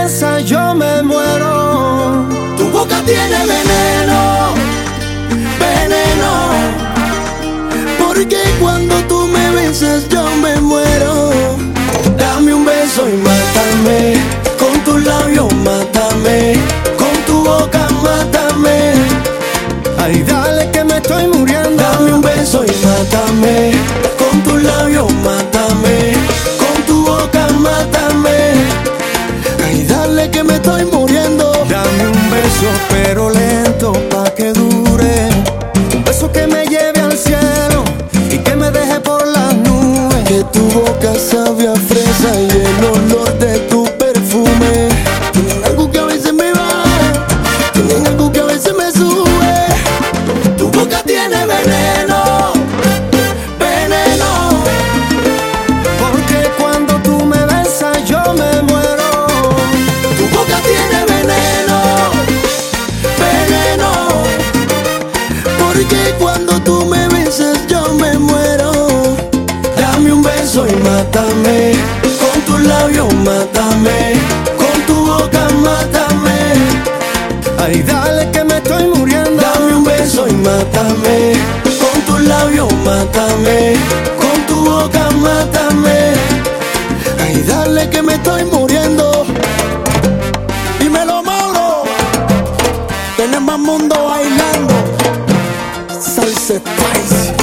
besas yo me muero. Tu boca tiene veneno, veneno, porque cuando tú me besas yo me muero. Dame un beso y mátame, con tus labios mátame, con tu boca mátame. Ay, dale que me estoy muriendo. Dame un beso y mátame, con tus labios mátame, con tu boca mátame. Ay, dale que me estoy muriendo. Dame un beso pero lento pa' que dure. Un beso que me lleve al cielo y que me deje por las nubes. Que tu boca sabe a fresa y el olor de tu perfume tienen algo que a veces me baja, tienen algo que a veces me sube. Tu boca tiene veneno, veneno, porque cuando tú me besas yo me muero. tu boca tiene veneno, veneno, porque cuando tú me besas yo me muero. Dame un beso y mátame, con tus labios mátame, con tu boca mátame. Ay, dale que me estoy muriendo. Dame un beso y mátame, con tus labios mátame, con tu boca mátame. Ay, dale que me estoy muriendo. Dímelo, Mauro. Tenemos mundo bailando. Salsa Spice.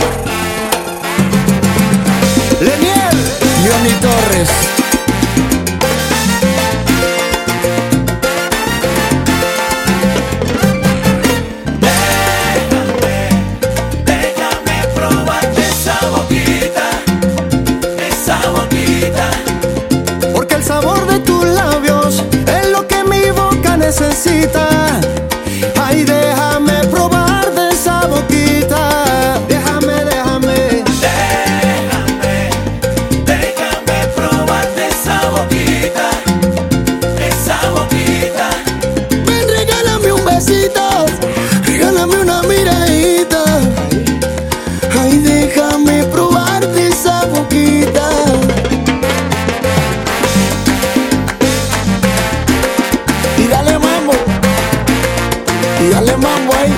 Leniel, Johnny Torres. Déjame probarte esa boquita, Porque el sabor de tus labios es lo que mi boca necesita. Ay, déjame probar de esa boquita. Déjame probarte esa boquita. Ven, regálame un besito, regálame una miradita. Ay, déjame probarte esa boquita. Y dale mambo ahí.